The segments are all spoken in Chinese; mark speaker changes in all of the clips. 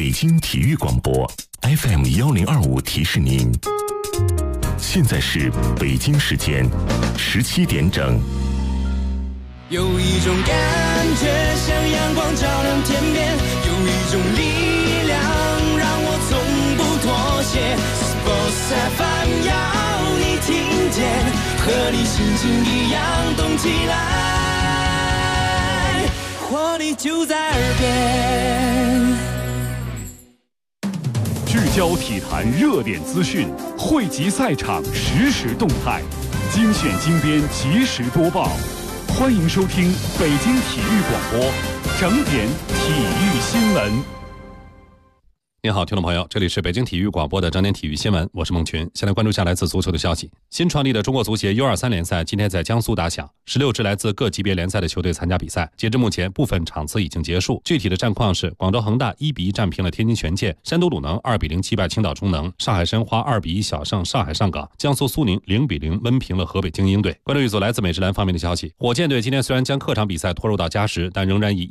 Speaker 1: 北京体育广播 FM1025提示您，现在是北京时间17点整。
Speaker 2: 有一种感觉像阳光照亮天边，有一种力量让我从不妥协。Sports FM 要你听见，和你心情一样动起来，活力就在耳边。
Speaker 3: 聚焦体坛热点资讯，汇集赛场实时动态，精选精编及时播报。欢迎收听北京体育广播整点体育新闻。
Speaker 4: 您好，听众朋友，这里是北京体育广播的整点体育新闻，我是孟群。先来关注下来自足球的消息。新创立的中国足协 U23 联赛今天在江苏打响，16支来自各级别联赛的球队参加比赛。截至目前，部分场次已经结束。具体的战况是：广州恒大1-1战平了天津权健，山东鲁能2-0击败青岛中能，上海申花2-1小胜上海上港，江苏苏宁0-0闷平了河北精英队。关注一组来自美职篮方面的消息，火箭队今天虽然将客场比赛拖入到加时，但仍然以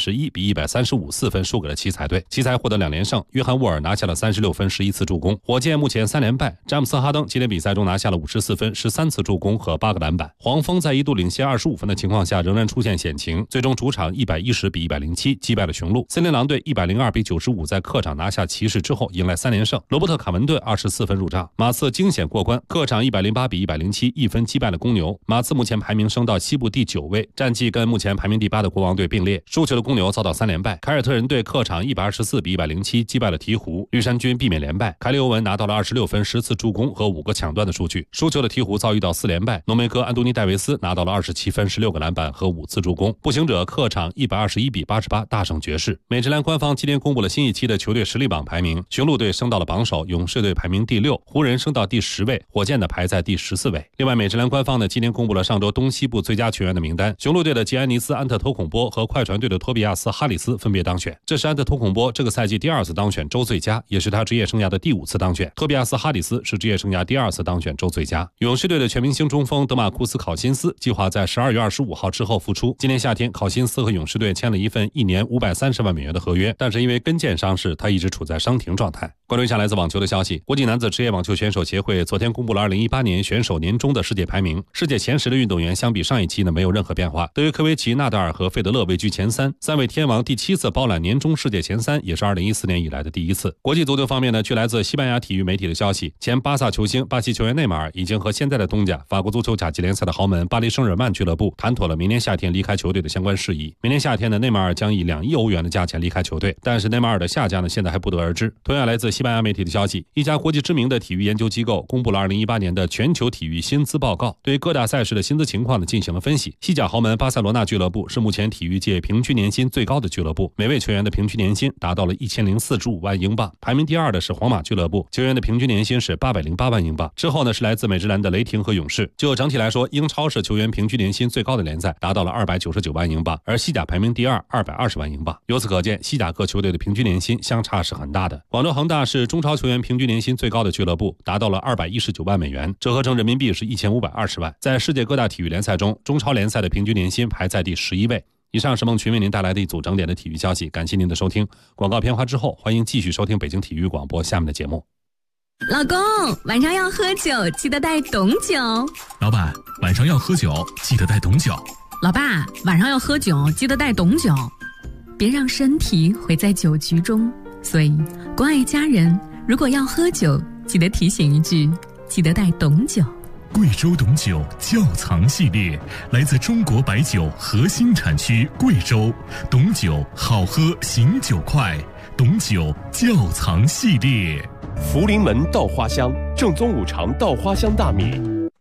Speaker 4: 131-135四分输给了奇才队。奇才获得2连胜，约翰沃尔拿下了36分11次助攻。火箭目前3连败，詹姆斯哈登今天比赛中拿下了54分13次助攻和8个篮板。黄蜂在一度领先25分的情况下仍然出现险情，最终主场110-107击败了雄鹿。森林狼队102-95在客场拿下骑士之后迎来3连胜。罗伯特卡文顿24分入账，马刺惊险过关，客场108-107一分击败了公牛。马刺目前排名升到西部第9位，战绩跟目前排名第8的国王队并列。输球的公牛遭到3连败，凯尔特人队客场124-107击败了鹈鹕。绿衫军避免连败，凯利欧文拿到了26分10次助攻和5个抢断的数据。输球的鹈鹕遭遇到4连败，浓眉哥安东尼戴维斯拿到了27分16个篮板和5次助攻。步行者客场121-88大胜爵士。美职篮官方今天公布了新一期的球队实力榜排名，雄鹿队升到了榜首，勇士队排名第6，湖人升到第10位，火箭的排在第14位。另外，美职篮官方呢今天公布了上周东西部最佳球员的名单，雄鹿队的杰安尼斯·安特托孔波和快船队的托比亚斯·哈里斯分别当选。这是安特托孔波这个赛季第2次当选周最佳，也是他职业生涯的第5次当选。托比亚斯·哈里斯是职业生涯第2次当选周最佳。勇士队的全明星中锋德马库斯·考辛斯计划在12月25号之后复出。今年夏天，考辛斯和勇士队签了一份1年530万美元的合约，但是因为跟腱伤势，他一直处在伤停状态。关注一下来自网球的消息，国际男子职业网球选手协会昨天公布了2018年选手年终的世界排名，世界前10的运动员相比上一期呢没有任何变化。德约科维奇、纳达尔和费德勒位居前3，三位天王第7次包揽年终世界前3，也是2014年以来的第1次。国际足球方面呢，据来自西班牙体育媒体的消息，前巴萨球星巴西球员内马尔已经和现在的东家法国足球甲级联赛的豪门巴黎圣日耳曼俱乐部谈妥了明年夏天离开球队的相关事宜。明年夏天呢，内马尔将以2亿欧元的价钱离开球队，但是内马尔的下家呢现在还不得而知。同样来自西班牙媒体的消息，一家国际知名的体育研究机构公布了2018年的全球体育薪资报告，对各大赛事的薪资情况呢进行了分析。西甲豪门巴塞罗那俱乐部是目前体育界平均年薪最高的俱乐部，每位球员的平均年薪达到了1045万英镑。排名第2的是皇马俱乐部，球员的平均年薪是808万英镑。之后呢是来自美职篮的雷霆和勇士。就整体来说，英超是球员平均年薪最高的联赛，达到了299万英镑，而西甲排名第2，220万英镑。由此可见，西甲各球队的平均年薪相差是很大的。广州恒大是中超球员平均年薪最高的俱乐部，达到了219万美元，折合成人民币是1520万。在世界各大体育联赛中，中超联赛的平均年薪排在第11位。以上是孟群为您带来的一组整点的体育消息，感谢您的收听。广告片花之后，欢迎继续收听北京体育广播下面的节目。
Speaker 5: 老公，晚上要喝酒，记得带董酒。
Speaker 6: 老板，晚上要喝酒，记得带董酒。
Speaker 5: 老爸，晚上要喝酒，记得带董酒。别让身体毁在酒局中，所以关爱家人，如果要喝酒，记得提醒一句，记得带董酒。
Speaker 6: 贵州董酒窖藏系列，来自中国白酒核心产区贵州，董酒好喝醒酒快，董酒窖藏系列。
Speaker 7: 福临门稻花香，正宗五常稻花香大米。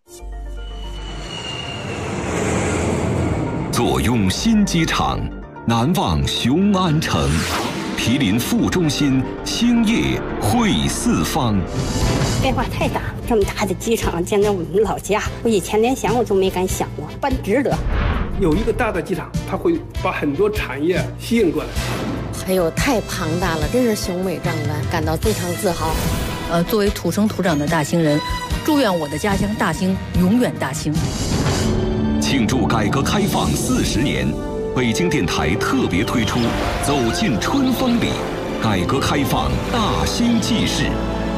Speaker 1: 坐拥新机场，难忘雄安城，毗邻副中心，兴业汇四方。
Speaker 8: 变化太大，这么大的机场建在我们老家，我以前连想我都没敢想过，办值得。
Speaker 9: 有一个大的机场，它会把很多产业吸引过来。
Speaker 10: 还有太庞大了，真是雄伟壮观，感到非常自豪。
Speaker 11: 作为土生土长的大兴人，祝愿我的家乡大兴永远大兴。
Speaker 1: 庆祝改革开放40年，北京电台特别推出《走进春风里》
Speaker 12: 改革开放大新纪事。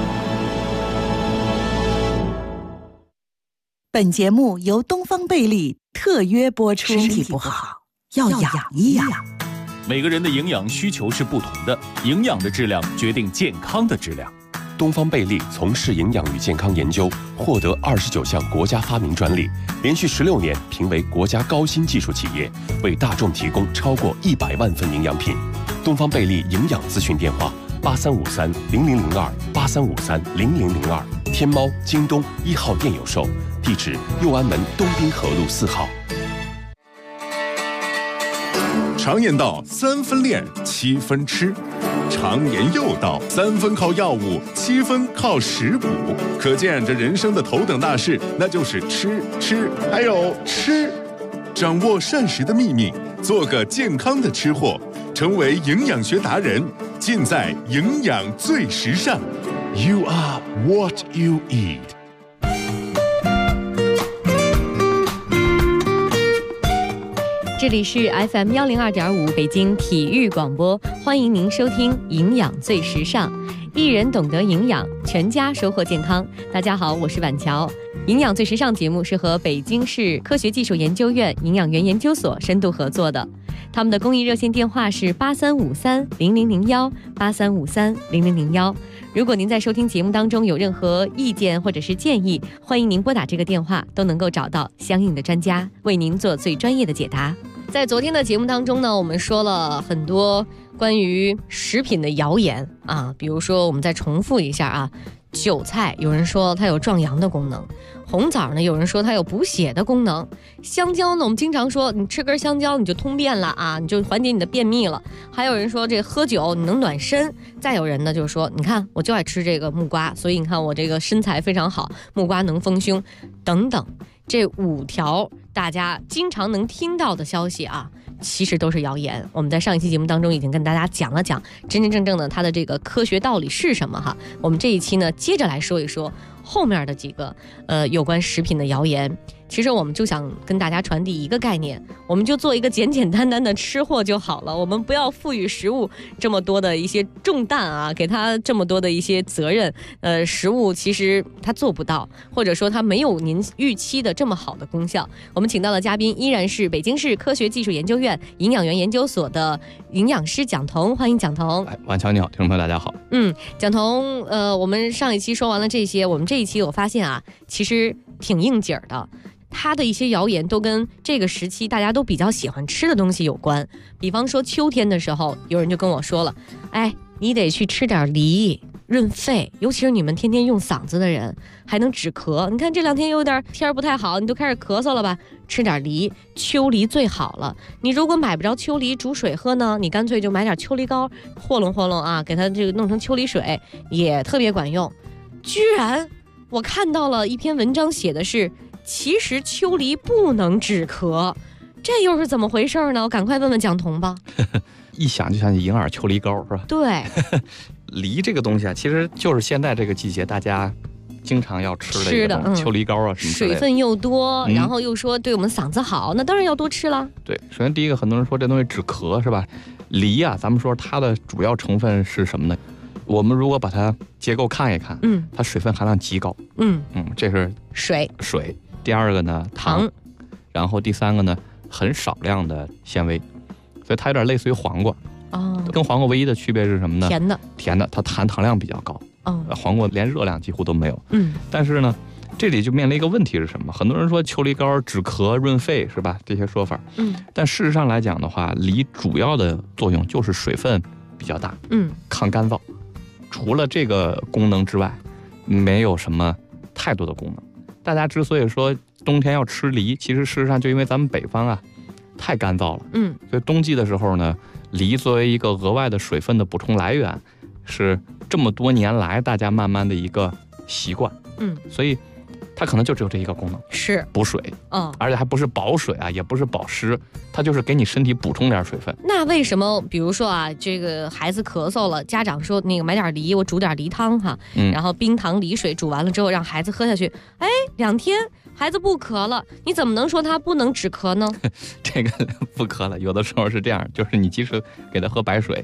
Speaker 13: 本节目由东方贝利特约播出。身体不好要养一养。
Speaker 14: 每个人的营养需求是不同的，营养的质量决定健康的质量。
Speaker 7: 东方贝利从事营养与健康研究，获得29项国家发明专利，连续16年评为国家高新技术企业，为大众提供超过100万份营养品。东方贝利营养咨询电话83530002，83530002，天猫、京东1号店有售，地址右安门东滨河路4号。
Speaker 15: 常言道3分练7分吃，常言又道3分靠药物7分靠食补，可见这人生的头等大事那就是吃还有吃。掌握膳食的秘密，做个健康的吃货，成为营养学达人，尽在营养最时尚。 You are what you eat。
Speaker 16: 这里是 FM 102.5北京体育广播，欢迎您收听营养最时尚，一人懂得营养，全家收获健康。大家好，我是婉乔。营养最时尚节目是和北京市科学技术研究院营养原研究所深度合作的，他们的公益热线电话是83530001，83530001。如果您在收听节目当中有任何意见或者是建议，欢迎您拨打这个电话，都能够找到相应的专家为您做最专业的解答。在昨天的节目当中呢，我们说了很多关于食品的谣言啊，比如说我们再重复一下啊，韭菜有人说它有壮阳的功能，红枣呢有人说它有补血的功能，香蕉呢我们经常说你吃根香蕉你就通便了啊，你就缓解你的便秘了，还有人说这喝酒你能暖身，再有人呢就是说你看我就爱吃这个木瓜，所以你看我这个身材非常好，木瓜能丰胸等等。这5条大家经常能听到的消息啊，其实都是谣言。我们在上一期节目当中已经跟大家讲了讲真真正正的它的这个科学道理是什么哈。我们这一期呢接着来说一说后面的几个有关食品的谣言。其实我们就想跟大家传递一个概念，我们就做一个简简单单的吃货就好了，我们不要赋予食物这么多的一些重担啊，给它这么多的一些责任。食物其实它做不到，或者说它没有您预期的这么好的功效。我们请到的嘉宾依然是北京市科学技术研究院营养原研究所的营养师蒋彤，欢迎蒋彤。
Speaker 17: 婉乔你好，听众朋友大家好。
Speaker 16: 蒋彤，我们上一期说完了这些，我们这一期我发现啊，其实挺应景的。它的一些谣言都跟这个时期大家都比较喜欢吃的东西有关，比方说秋天的时候，有人就跟我说了，哎，你得去吃点梨润肺，尤其是你们天天用嗓子的人，还能止咳。你看这2天有点天不太好，你都开始咳嗽了吧？吃点梨，秋梨最好了。你如果买不着秋梨煮水喝呢，你干脆就买点秋梨膏，和弄和弄啊，给它这个弄成秋梨水，也特别管用。居然我看到了一篇文章，写的是其实秋梨不能止咳，这又是怎么回事呢？我赶快问问蒋彤吧。
Speaker 17: 一想就想起银耳秋梨膏是吧？
Speaker 16: 对。
Speaker 17: 梨这个东西啊，其实就是现在这个季节大家经常要吃的一个秋梨膏啊什么之类的，
Speaker 16: 水分又多，然后又说对我们嗓子好，那当然要多吃了。
Speaker 17: 对，首先第一个，很多人说这东西止咳是吧？梨啊，咱们说它的主要成分是什么呢？我们如果把它结构看一看，它水分含量极高。这是
Speaker 16: 水。
Speaker 17: 第二个呢，糖。然后第三个呢，很少量的纤维，所以它有点类似于黄瓜。跟黄瓜唯一的区别是什么呢？甜的，它含糖量比较高。黄瓜连热量几乎都没有。但是呢，这里就面临一个问题是什么？很多人说秋梨膏止咳润肺是吧？这些说法。但事实上来讲的话，梨主要的作用就是水分比较大，抗干燥。除了这个功能之外，没有什么太多的功能。大家之所以说冬天要吃梨，其实事实上就因为咱们北方啊太干燥了，所以冬季的时候呢，梨作为一个额外的水分的补充来源，是这么多年来大家慢慢的一个习惯，所以它可能就只有这一个功能，
Speaker 16: 是
Speaker 17: 补水，而且还不是保水啊，也不是保湿，它就是给你身体补充点水分。
Speaker 16: 那为什么比如说啊，这个孩子咳嗽了，家长说那个买点梨，我煮点梨汤哈，然后冰糖梨水煮完了之后让孩子喝下去，哎，2天孩子不咳了，你怎么能说他不能止咳呢？
Speaker 17: 这个不咳了，有的时候是这样，就是你即使给他喝白水，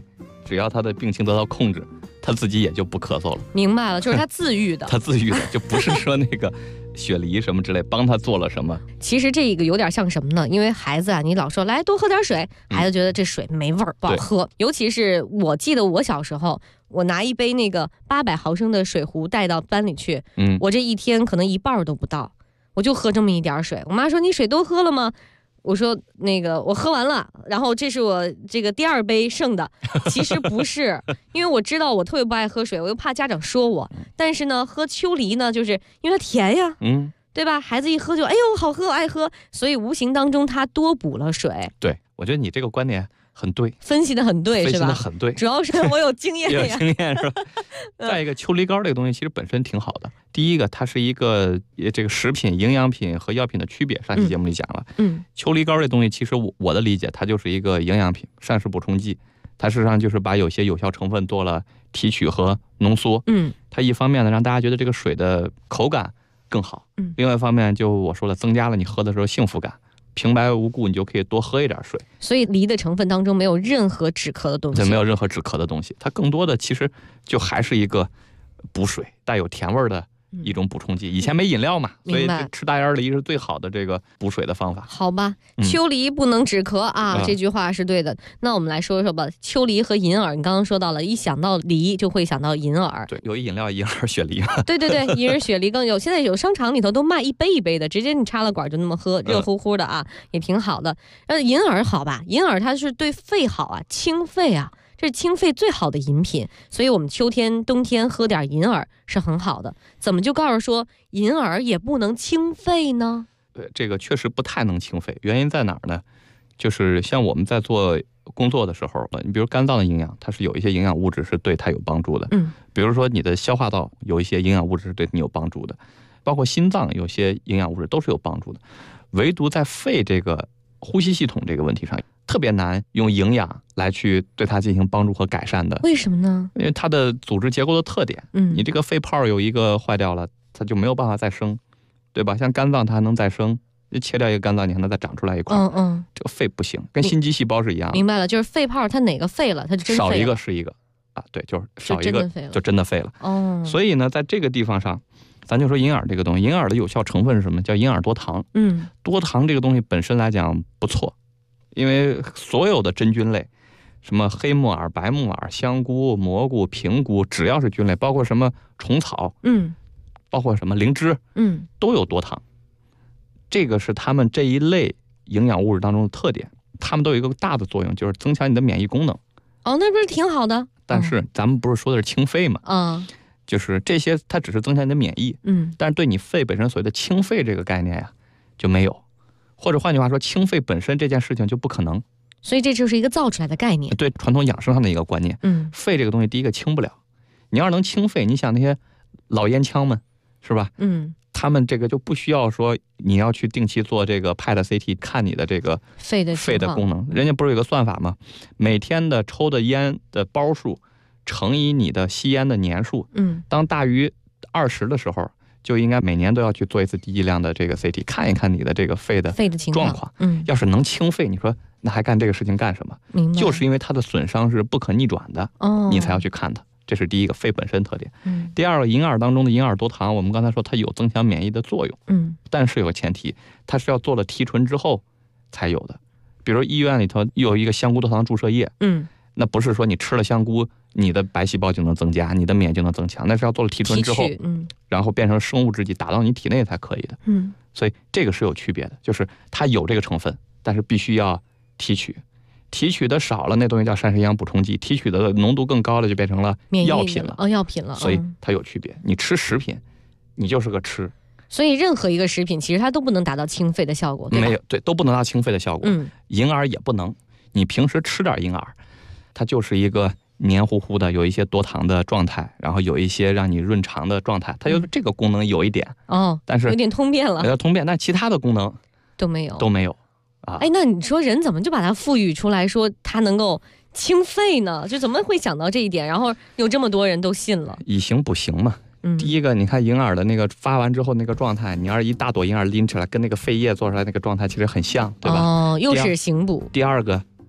Speaker 17: 只要他的病情得到控制，他自己也就不咳嗽了。
Speaker 16: 明白了，就是他自愈的。
Speaker 17: 他自愈的，就不是说那个雪梨什么之类帮他做了什么。
Speaker 16: 其实这个有点像什么呢？因为孩子啊，你老说来多喝点水，孩子觉得这水没味儿，不好喝。尤其是我记得我小时候，我拿一杯那个800毫升的水壶带到班里去，我这一天可能一半都不到，我就喝这么一点水。我妈说你水都喝了吗？我说那个我喝完了，然后这是我这个第2杯剩的。其实不是，因为我知道我特别不爱喝水，我又怕家长说我。但是呢，喝秋梨呢，就是因为它甜呀，对吧？孩子一喝就哎呦好喝，我爱喝，所以无形当中他多补了水。
Speaker 17: 对，我觉得你这个观点很对，
Speaker 16: 分析的很对，是吧？
Speaker 17: 分析的很对，
Speaker 16: 主要是我有经验呀，
Speaker 17: 有经验是吧？再一个，秋梨膏这个东西其实本身挺好的。第一个，它是一个这个食品、营养品和药品的区别，上期节目里讲了。秋梨膏这东西，其实我的理解，它就是一个营养品、膳食补充剂。它事实上就是把有些有效成分做了提取和浓缩。它一方面呢，让大家觉得这个水的口感更好。另外一方面，就我说了，增加了你喝的时候幸福感。平白无故你就可以多喝一点水，
Speaker 16: 所以梨的成分当中没有任何止咳的东西，
Speaker 17: 对，没有任何止咳的东西，它更多的其实就还是一个补水、带有甜味的一种补充剂。以前没饮料嘛，所以吃大叶梨是最好的这个补水的方法。
Speaker 16: 好吧，秋梨不能止咳啊，这句话是对的。那我们来说说吧，秋梨和银耳，你刚刚说到了，一想到梨就会想到银耳。
Speaker 17: 对，有一饮料银耳雪梨。
Speaker 16: 对对对，银耳雪梨更有，现在有商场里头都卖一杯一杯的，直接你插了管就那么喝，热乎乎的啊，也挺好的。银耳好吧，银耳它是对肺好啊，清肺啊。这是清肺最好的饮品，所以我们秋天、冬天喝点银耳是很好的。怎么就告诉说银耳也不能清肺呢？
Speaker 17: 对，这个确实不太能清肺，原因在哪儿呢？就是像我们在做工作的时候，你比如肝脏的营养，它是有一些营养物质是对它有帮助的。比如说你的消化道有一些营养物质是对你有帮助的，包括心脏有些营养物质都是有帮助的。唯独在肺这个呼吸系统这个问题上，特别难用营养来去对它进行帮助和改善的。
Speaker 16: 为什么呢？
Speaker 17: 因为它的组织结构的特点，你这个肺泡有一个坏掉了，它就没有办法再生，对吧？像肝脏它还能再生，切掉一个肝脏，你还能再长出来一块。这个肺不行，跟心肌细胞是一样的。
Speaker 16: 明白了，就是肺泡它哪个废了，它就真废了。
Speaker 17: 少一个是一个啊，对，就是少一个就真的废了。所以呢，在这个地方上，咱就说银耳这个东西，银耳的有效成分是什么？叫银耳多糖。多糖这个东西本身来讲不错。因为所有的真菌类，什么黑木耳、白木耳、香菇、蘑菇、平菇，只要是菌类，包括什么虫草，包括什么灵芝，都有多糖。这个是它们这一类营养物质当中的特点，它们都有一个大的作用，就是增强你的免疫功能。
Speaker 16: 那不是挺好的？
Speaker 17: 但是咱们不是说的是清肺吗？就是这些它只是增强你的免疫，但是对你肺本身所谓的清肺这个概念呀，就没有。或者换句话说，清肺本身这件事情就不可能，
Speaker 16: 所以这就是一个造出来的概念。
Speaker 17: 对传统养生上的一个观念。肺这个东西，第一个清不了。你要是能清肺，你想那些老烟枪们，是吧？他们这个就不需要说你要去定期做这个 PET CT 看你的这个肺的功能。人家不是有个算法吗？每天的抽的烟的包数乘以你的吸烟的年数，当大于20的时候，就应该每年都要去做一次低剂量的这个 CT， 看一看你的这个肺的状况。要是能清肺，你说那还干这个事情干什么？就是因为它的损伤是不可逆转的，你才要去看它。这是第一个，肺本身特点。第二个，银耳当中的银耳多糖，我们刚才说它有增强免疫的作用，但是有个前提，它是要做了提纯之后才有的。比如医院里头有一个香菇多糖注射液，那不是说你吃了香菇，你的白细胞就能增加，你的免疫就能增强，那是要做了提纯之后，然后变成生物制剂打到你体内才可以的。所以这个是有区别的，就是它有这个成分，但是必须要提取。提取的少了，那东西叫膳食营养补充剂；提取的浓度更高了，就变成了药品了。
Speaker 16: 药品了。
Speaker 17: 所以它有区别。你吃食品，你就是个吃。
Speaker 16: 所以任何一个食品，其实它都不能达到清肺的效果，对吧？
Speaker 17: 没有，对，都不能达到清肺的效果。银耳也不能。你平时吃点银耳，它就是一个黏糊糊的，有一些多糖的状态，然后有一些让你润肠的状态，它有这个功能有一点。但是
Speaker 16: 有点通便了。
Speaker 17: 通便，但其他的功能
Speaker 16: 都没有。
Speaker 17: 都没有。
Speaker 16: 那你说人怎么就把它赋予出来说它能够清肺呢？就怎么会想到这一点？然后有这么多人都信了，
Speaker 17: 以形补形嘛。第一个，你看银耳的那个发完之后那个状态，你要是一大朵银耳拎起来，跟那个肺叶做出来那个状态其实很像，对吧？
Speaker 16: 又是形补。
Speaker 17: 第二个，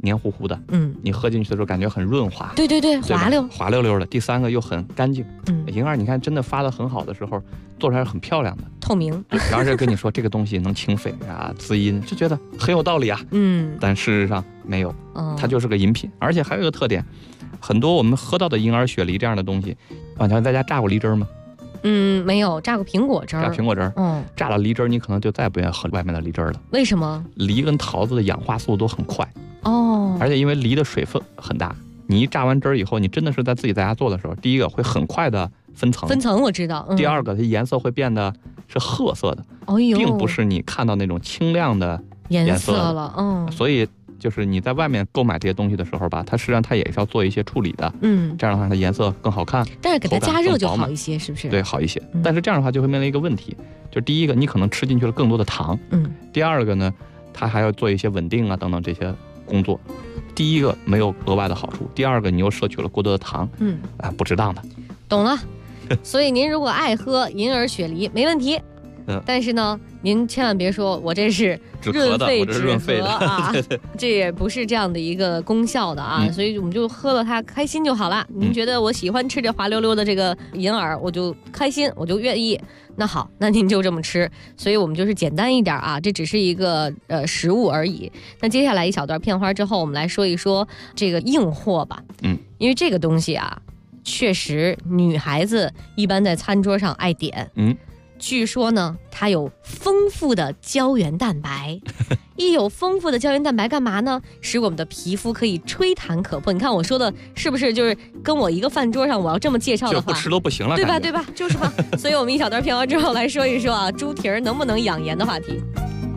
Speaker 17: 黏糊糊的，你喝进去的时候感觉很润滑，
Speaker 16: 对，滑
Speaker 17: 溜的。第三个又很干净，银耳你看真的发的很好的时候，做出来是很漂亮的，
Speaker 16: 透明。
Speaker 17: 然后是跟你说这个东西能清肺啊、滋阴，就觉得很有道理啊。但事实上没有，它就是个饮品。而且还有一个特点，很多我们喝到的银耳、雪梨这样的东西，往前在家榨过梨汁吗？
Speaker 16: 没有榨过苹果汁儿。榨了梨汁儿，你可能就再也不愿意喝外面的梨汁儿了。为什么？
Speaker 17: 梨跟桃子的氧化速度都很快
Speaker 16: 而
Speaker 17: 且因为梨的水分很大，你一榨完汁儿以后，你真的是在自己在家做的时候，第一个会很快的分层
Speaker 16: 我知道。
Speaker 17: 第二个它颜色会变得是褐色的，并不是你看到那种清亮的颜色
Speaker 16: 了。
Speaker 17: 所以就是你在外面购买这些东西的时候吧，它实际上它也是要做一些处理的，这样的话它颜色更好看，
Speaker 16: 但是给它加热就好一些，是不是？
Speaker 17: 对，好一些。但是这样的话就会面临一个问题，就是第一个你可能吃进去了更多的糖，第二个呢，它还要做一些稳定啊等等这些工作。第一个没有额外的好处，第二个你又摄取了过多的糖，不值当的。
Speaker 16: 懂了。所以您如果爱喝银耳、雪梨没问题，但是呢，您千万别说我这是润肺的啊，这也不是这样的一个功效的啊。所以我们就喝了它开心就好了。您觉得我喜欢吃这滑溜溜的这个银耳，我就开心，我就愿意。那好，那您就这么吃。所以我们就是简单一点啊，这只是一个食物而已。那接下来一小段片花之后，我们来说一说这个硬货吧。因为这个东西啊，确实女孩子一般在餐桌上爱点。据说呢，它有丰富的胶原蛋白。一有丰富的胶原蛋白干嘛呢？使我们的皮肤可以吹弹可破。你看我说的是不是就是跟我一个饭桌上我要这么介绍的话，
Speaker 17: 就不吃都不行了，
Speaker 16: 对吧？就是吧。所以我们一小段片完之后来说一说啊，猪蹄儿能不能养颜的话题。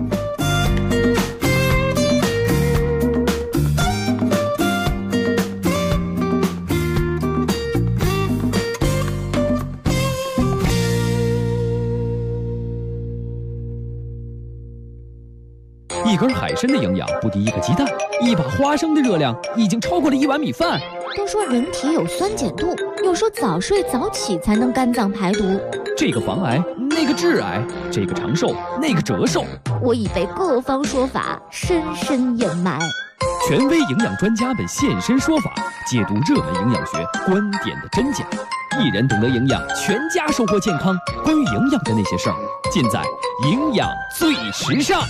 Speaker 18: 一根海参的营养不敌一个鸡蛋，一把花生的热量已经超过了一碗米饭。
Speaker 19: 都说人体有酸碱度，又说早睡早起才能肝脏排毒。
Speaker 18: 这个防癌，那个致癌，这个长寿，那个折寿。
Speaker 19: 我已被各方说法深深掩埋。
Speaker 18: 权威营养专家们现身说法，解读热门营养学观点的真假。一人懂得营养，全家收获健康。关于营养的那些事儿，尽在营养最时尚。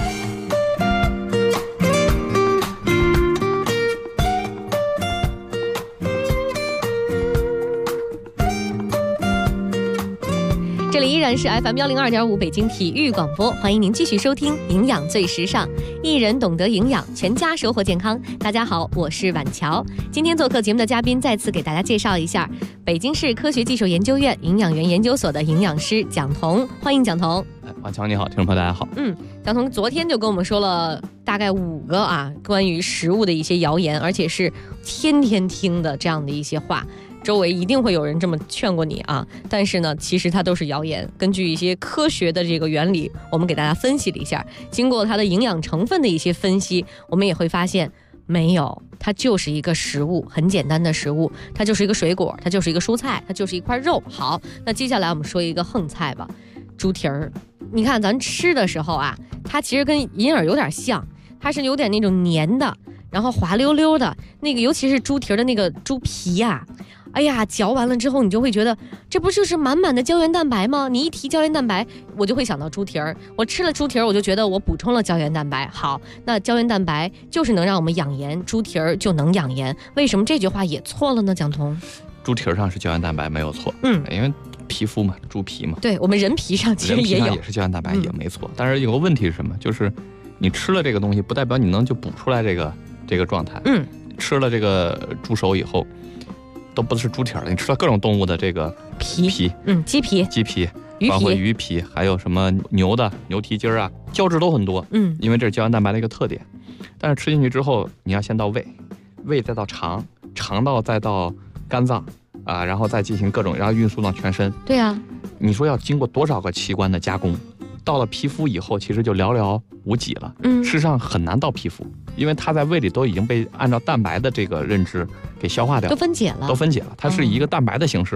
Speaker 16: 这里依然是 FM102.5 北京体育广播，欢迎您继续收听营养最时尚，一人懂得营养，全家收获健康。大家好，我是婉乔。今天做客节目的嘉宾，再次给大家介绍一下北京市科学技术研究院营养园研究所的营养师蒋彤，欢迎蒋彤。
Speaker 17: 婉乔你好，听众朋友大家好。
Speaker 16: 蒋彤昨天就跟我们说了大概5个啊关于食物的一些谣言，而且是天天听的这样的一些话。周围一定会有人这么劝过你啊，但是呢，其实它都是谣言。根据一些科学的这个原理，我们给大家分析了一下，经过它的营养成分的一些分析，我们也会发现没有，它就是一个食物，很简单的食物，它就是一个水果，它就是一个蔬菜，它就是一块肉。好，那接下来我们说一个横菜吧，猪蹄儿。你看咱吃的时候啊，它其实跟银耳有点像，它是有点那种黏的，然后滑溜溜的那个，尤其是猪蹄儿的那个猪皮啊。哎呀，嚼完了之后，你就会觉得这不就是满满的胶原蛋白吗？你一提胶原蛋白，我就会想到猪蹄儿。我吃了猪蹄儿，我就觉得我补充了胶原蛋白。好，那胶原蛋白就是能让我们养颜，猪蹄儿就能养颜。为什么这句话也错了呢？蒋彤，
Speaker 17: 猪蹄儿上是胶原蛋白没有错，因为皮肤嘛，猪皮嘛。
Speaker 16: 对，我们人皮上其实也有，
Speaker 17: 也是胶原蛋白，也没错。但是有个问题是什么？就是你吃了这个东西，不代表你能就补出来这个状态。吃了这个猪手以后。都不是猪蹄儿了，你吃了各种动物的这个皮，
Speaker 16: 鸡皮、
Speaker 17: 包括鱼皮，还有什么牛蹄筋啊，胶质都很多，因为这是胶原蛋白的一个特点。但是吃进去之后，你要先到胃再到肠道再到肝脏啊，然后再进行各种，然后运输到全身。
Speaker 16: 对啊，
Speaker 17: 你说要经过多少个器官的加工？到了皮肤以后，其实就寥寥无几了。事实上很难到皮肤，因为它在胃里都已经被按照蛋白的这个认知给消化掉，
Speaker 16: 都分解了。
Speaker 17: 它是以一个蛋白的形式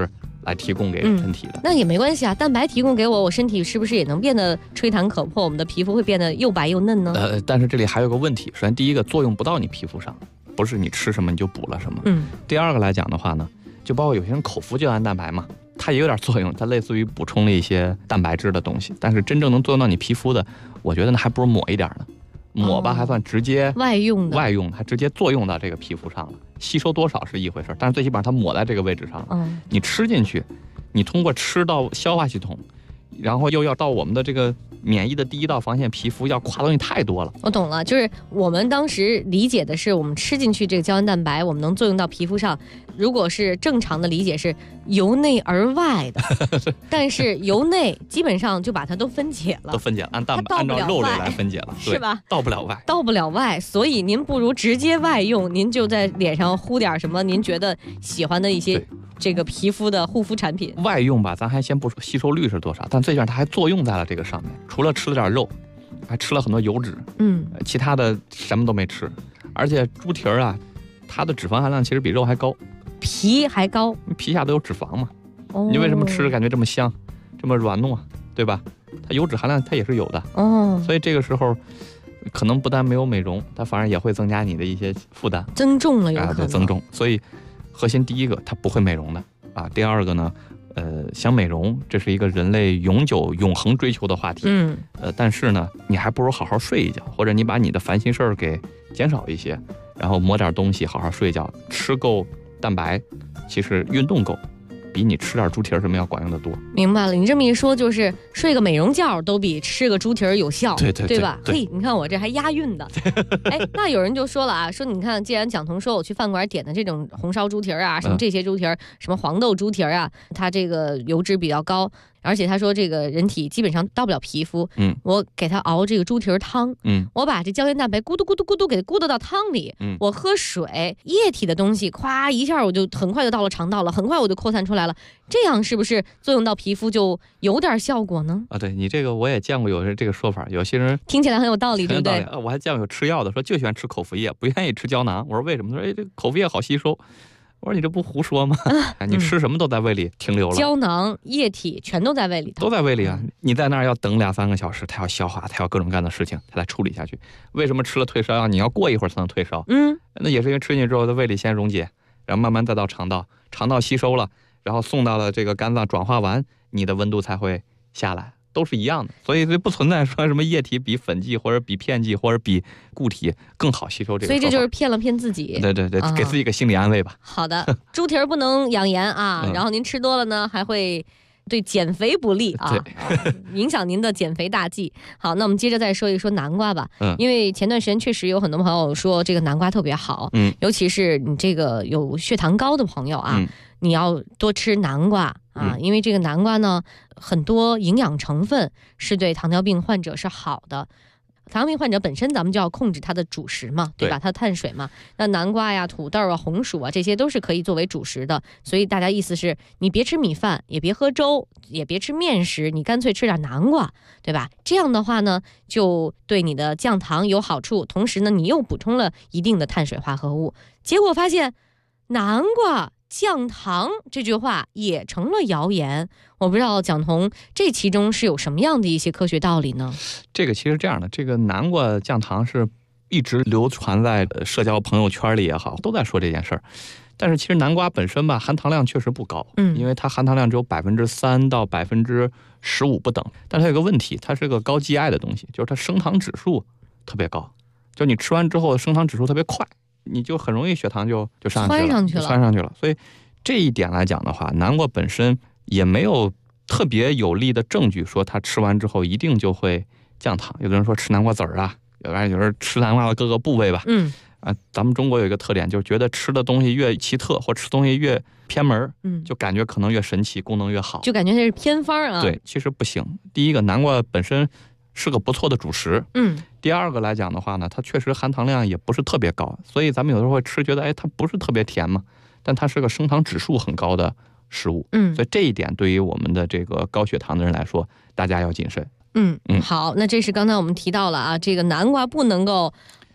Speaker 17: 来提供给身体的。
Speaker 16: 那也没关系啊，蛋白提供给我身体是不是也能变得吹弹可破？我们的皮肤会变得又白又嫩呢？
Speaker 17: 但是这里还有个问题，首先第一个作用不到你皮肤上，不是你吃什么你就补了什么。第二个来讲的话呢，就包括有些人口服胶原蛋白嘛，它也有点作用，它类似于补充了一些蛋白质的东西，但是真正能作用到你皮肤的，我觉得呢还不如抹一点呢。抹吧还算直接
Speaker 16: 外用，
Speaker 17: 它直接作用到这个皮肤上了，吸收多少是一回事，但是最起码它抹在这个位置上了。你吃进去，你通过吃到消化系统，然后又要到我们的这个免疫的第一道防线皮肤，要跨东西太多了。
Speaker 16: 我懂了，就是我们当时理解的是，我们吃进去这个胶原蛋白，我们能作用到皮肤上。如果是正常的理解是由内而外的，但是由内基本上就把它都分解了，
Speaker 17: 按照肉类来分解了，
Speaker 16: 是吧？
Speaker 17: 到不了外，
Speaker 16: 所以您不如直接外用，您就在脸上糊点什么您觉得喜欢的一些这个皮肤的护肤产品。
Speaker 17: 外用吧，咱还先不说吸收率是多少，但最起码它还作用在了这个上面，除了吃了点肉，还吃了很多油脂，其他的什么都没吃。而且猪蹄儿啊，它的脂肪含量其实比肉还高，
Speaker 16: 皮还高，
Speaker 17: 皮下都有脂肪嘛。你为什么吃着感觉这么香，这么软糯，对吧？它油脂含量它也是有的。所以这个时候可能不但没有美容，它反而也会增加你的一些负担，
Speaker 16: 增重了有可能。
Speaker 17: 对，增重。所以核心第一个它不会美容的啊。第二个呢，想美容，这是一个人类永恒追求的话题。但是呢，你还不如好好睡一觉，或者你把你的烦心事儿给减少一些，然后抹点东西，好好睡一觉，吃够蛋白，其实运动够，比你吃点猪蹄儿什么要管用的多。
Speaker 16: 明白了，你这么一说，就是睡个美容觉都比吃个猪蹄儿有效，对吧？嘿，你看我这还押韵的。哎，那有人就说了啊，说你看，既然蒋彤说我去饭馆点的这种红烧猪蹄儿啊，什么这些猪蹄儿，什么黄豆猪蹄儿啊，它这个油脂比较高。而且他说这个人体基本上到不了皮肤，我给他熬这个猪蹄儿汤，我把这胶原蛋白咕嘟咕嘟咕嘟给它咕嘟到汤里，我喝水，液体的东西咵一下我就很快就到了肠道了，很快我就扩散出来了，这样是不是作用到皮肤就有点效果呢？
Speaker 17: 啊，对，你这个我也见过有人这个说法，有些人
Speaker 16: 听起来很有道理，对不对？
Speaker 17: 我还见过有吃药的说就喜欢吃口服液，不愿意吃胶囊。我说为什么？他说这口服液好吸收。我说你这不胡说吗？你吃什么都在胃里停留了，
Speaker 16: 胶囊、液体全都在胃里头，
Speaker 17: 都在胃里啊！你在那儿要等2-3个小时，它要消化，它要各种各样的事情，它再处理下去。为什么吃了退烧药你要过一会儿才能退烧？那也是因为吃进去之后，在胃里先溶解，然后慢慢再到肠道，肠道吸收了，然后送到了这个肝脏转化完，你的温度才会下来。都是一样的，所以不存在说什么液体比粉剂或者比片剂或者比固体更好吸收这个。
Speaker 16: 所以这就是骗了骗自己。
Speaker 17: 对，给自己一个心理安慰吧。
Speaker 16: 好的，猪蹄儿不能养颜啊，然后您吃多了呢，还会对减肥不利啊，影响您的减肥大计。好，那我们接着再说一说南瓜吧。因为前段时间确实有很多朋友说这个南瓜特别好，尤其是你这个有血糖高的朋友啊，你要多吃南瓜啊，因为这个南瓜呢，很多营养成分是对糖尿病患者是好的。糖尿病患者本身咱们就要控制它的主食嘛，对吧？它碳水嘛，那南瓜呀、土豆啊、红薯啊，这些都是可以作为主食的。所以大家意思是你别吃米饭，也别喝粥，也别吃面食，你干脆吃点南瓜，对吧？这样的话呢，就对你的降糖有好处，同时呢，你又补充了一定的碳水化合物。结果发现南瓜降糖这句话也成了谣言。我不知道蒋彤这其中是有什么样的一些科学道理呢？
Speaker 17: 这个其实这样的，这个南瓜降糖是一直流传在社交朋友圈里也好，都在说这件事儿。但是其实南瓜本身吧，含糖量确实不高，因为它含糖量只有3%到15%不等。但它有个问题，它是个高 GI 的东西，就是它升糖指数特别高，就你吃完之后升糖指数特别快，你就很容易血糖就上去了，窜上去了。所以这一点来讲的话，南瓜本身也没有特别有力的证据说它吃完之后一定就会降糖。有的人说吃南瓜籽儿啊，有人吃南瓜的各个部位吧。咱们中国有一个特点，就是觉得吃的东西越奇特或吃东西越偏门，就感觉可能越神奇，功能越好，
Speaker 16: 就感觉这是偏方啊。
Speaker 17: 对，其实不行。第一个，南瓜本身是个不错的主食。第二个来讲的话呢，它确实含糖量也不是特别高，所以咱们有时候会吃觉得它不是特别甜嘛，但它是个升糖指数很高的食物。所以这一点对于我们的这个高血糖的人来说，大家要谨慎。
Speaker 16: 好，那这是刚才我们提到了啊，这个南瓜不能够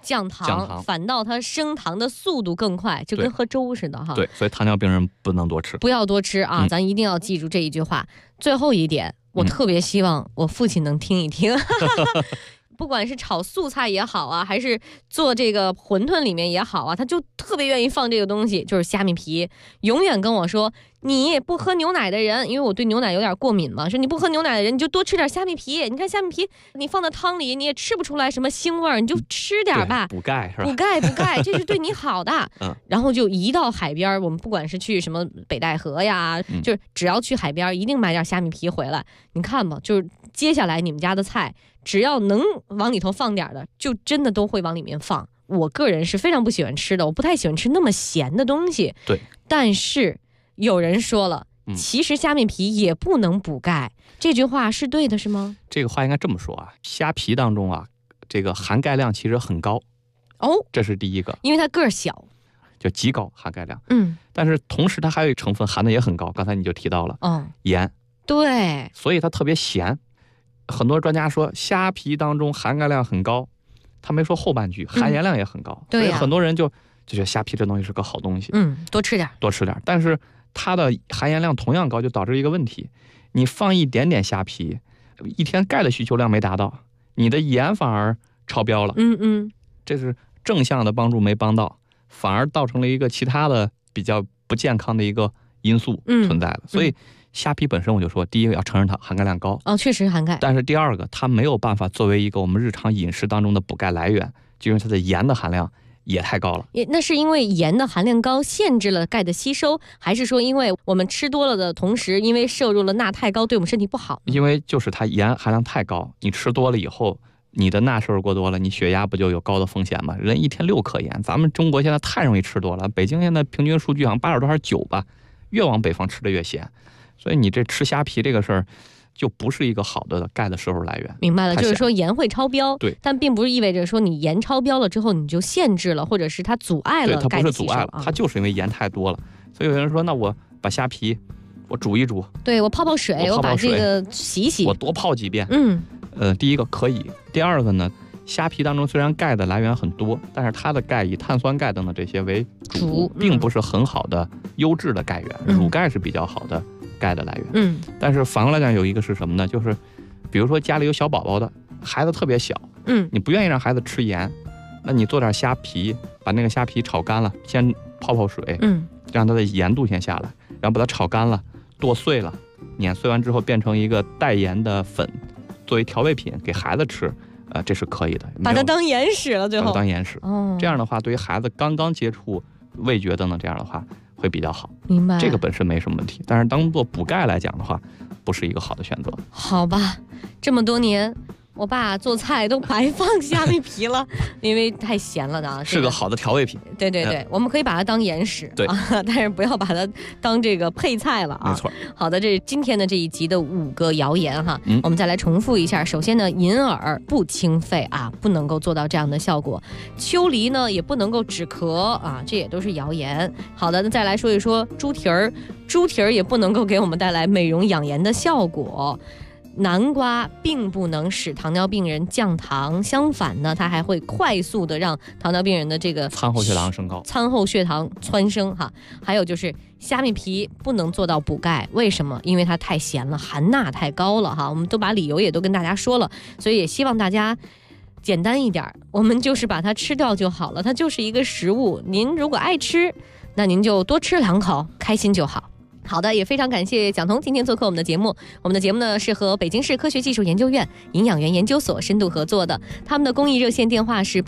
Speaker 16: 降糖，反倒它升糖的速度更快，就跟喝粥似的哈。
Speaker 17: 对，所以糖尿病人不能多吃，
Speaker 16: 不要多吃啊！咱一定要记住这一句话。最后一点，我特别希望我父亲能听一听。不管是炒素菜也好啊，还是做这个馄饨里面也好啊，他就特别愿意放这个东西，就是虾米皮。永远跟我说，你不喝牛奶的人，因为我对牛奶有点过敏嘛，说你不喝牛奶的人，你就多吃点虾米皮。你看虾米皮，你放到汤里，你也吃不出来什么腥味儿，你就吃点吧，
Speaker 17: 补钙是吧？
Speaker 16: 补钙，这是对你好的。然后就一到海边，我们不管是去什么北戴河呀，就是只要去海边，一定买点虾米皮回来。你看吧，就是接下来你们家的菜，只要能往里头放点的，就真的都会往里面放。我个人是非常不喜欢吃的，我不太喜欢吃那么咸的东西。
Speaker 17: 对，
Speaker 16: 但是有人说了，其实虾米皮也不能补钙，这句话是对的，是吗？
Speaker 17: 这个话应该这么说啊，虾皮当中啊，这个含钙量其实很高
Speaker 16: 哦，
Speaker 17: 这是第一个，
Speaker 16: 因为它个儿小，
Speaker 17: 就极高含钙量。但是同时它还有一成分含的也很高，刚才你就提到了，盐。
Speaker 16: 对，
Speaker 17: 所以它特别咸。很多专家说虾皮当中含钙量很高，他没说后半句含盐量也很高，所以很多人就觉得虾皮这东西是个好东西，
Speaker 16: 多吃点。
Speaker 17: 但是它的含盐量同样高，就导致一个问题，你放一点点虾皮，一天钙的需求量没达到，你的盐反而超标了。这是正向的帮助没帮到，反而造成了一个其他的比较不健康的一个因素存在了。所以虾皮本身，我就说，第一个要承认它含钙量高，
Speaker 16: 确实含钙。
Speaker 17: 但是第二个，它没有办法作为一个我们日常饮食当中的补钙来源，就因为它的盐的含量也太高了。
Speaker 16: 那是因为盐的含量高限制了钙的吸收，还是说因为我们吃多了的同时，因为摄入了钠太高，对我们身体不好？
Speaker 17: 因为就是它盐含量太高，你吃多了以后，你的钠摄入过多了，你血压不就有高的风险吗？人一天6克盐，咱们中国现在太容易吃多了，北京现在平均数据好像80多还是9吧，越往北方吃的越咸。所以你这吃虾皮这个事儿，就不是一个好的钙的摄入来源。
Speaker 16: 明白了，就是说盐会超标，
Speaker 17: 对，
Speaker 16: 但并不是意味着说你盐超标了之后你就限制了，或者是它阻碍了钙的吸收。
Speaker 17: 对，它不是阻碍了，它就是因为盐太多了。所以有人说，那我把虾皮我煮一煮，
Speaker 16: 对，我泡水，我把这个洗洗，
Speaker 17: 我多泡几遍。第一个可以，第二个呢，虾皮当中虽然钙的来源很多，但是它的钙以碳酸钙等等这些为主，并不是很好的优质的钙源，乳钙是比较好的钙的来源。但是反过来讲，有一个是什么呢？就是比如说家里有小宝宝的孩子特别小，你不愿意让孩子吃盐，那你做点虾皮，把那个虾皮炒干了，先泡水，让它的盐度先下来，然后把它炒干了，剁碎了，碾碎完之后变成一个带盐的粉，作为调味品给孩子吃，这是可以的。
Speaker 16: 把它当盐使了，最后
Speaker 17: 把它当盐使。这样的话，对于孩子刚刚接触味觉等等，这样的话会比较好。
Speaker 16: 明白，
Speaker 17: 这个本身没什么问题，但是当做补钙来讲的话，不是一个好的选择。
Speaker 16: 好吧，这么多年我爸做菜都白放虾米皮了，因为太咸了的，
Speaker 17: 是个好的调味品。
Speaker 16: 对，我们可以把它当盐使，
Speaker 17: 对
Speaker 16: 但是不要把它当这个配菜了啊。
Speaker 17: 没错。
Speaker 16: 好的，这是今天的这一集的5个谣言哈，我们再来重复一下。首先呢，银耳不清肺啊，不能够做到这样的效果。秋梨呢也不能够止咳啊，这也都是谣言。好的，那再来说一说猪蹄儿，猪蹄儿也不能够给我们带来美容养颜的效果。南瓜并不能使糖尿病人降糖，相反呢，它还会快速的让糖尿病人的这个
Speaker 17: 餐后血糖升高，
Speaker 16: 餐后血糖蹿升哈。还有就是虾米皮不能做到补钙，为什么？因为它太咸了，含钠太高了哈。我们都把理由也都跟大家说了，所以也希望大家简单一点，我们就是把它吃掉就好了，它就是一个食物。您如果爱吃，那您就多吃2口，开心就好。好的，也非常感谢蒋彤今天做客我们的节目。我们的节目呢是和北京市科学技术研究院营养元研究所深度合作的，他们的公益热线电话是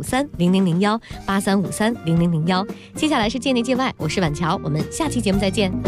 Speaker 16: 83530001 83530001。接下来是界内界外，我是婉乔，我们下期节目再见。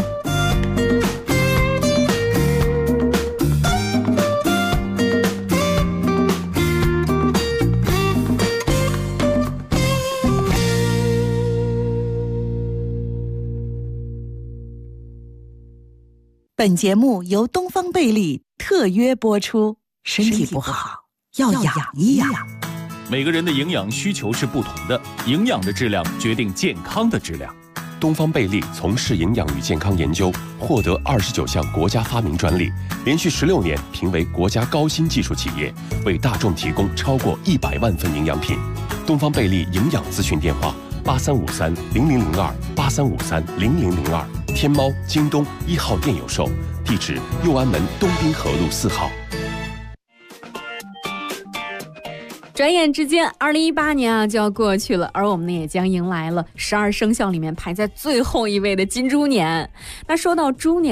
Speaker 13: 本节目由东方贝利特约播出。身体不好要养一养。
Speaker 14: 每个人的营养需求是不同的，营养的质量决定健康的质量。
Speaker 7: 东方贝利从事营养与健康研究，获得29项国家发明专利，连续16年评为国家高新技术企业，为大众提供超过100万份营养品。 东方贝利营养咨询电话8353000283530002，天猫、京东1号店有售，地址右安门东滨河路4号。
Speaker 5: 转眼之间，2018年就要过去了，而我们呢也将迎来了12生肖里面排在最后一位的金猪年。那说到猪年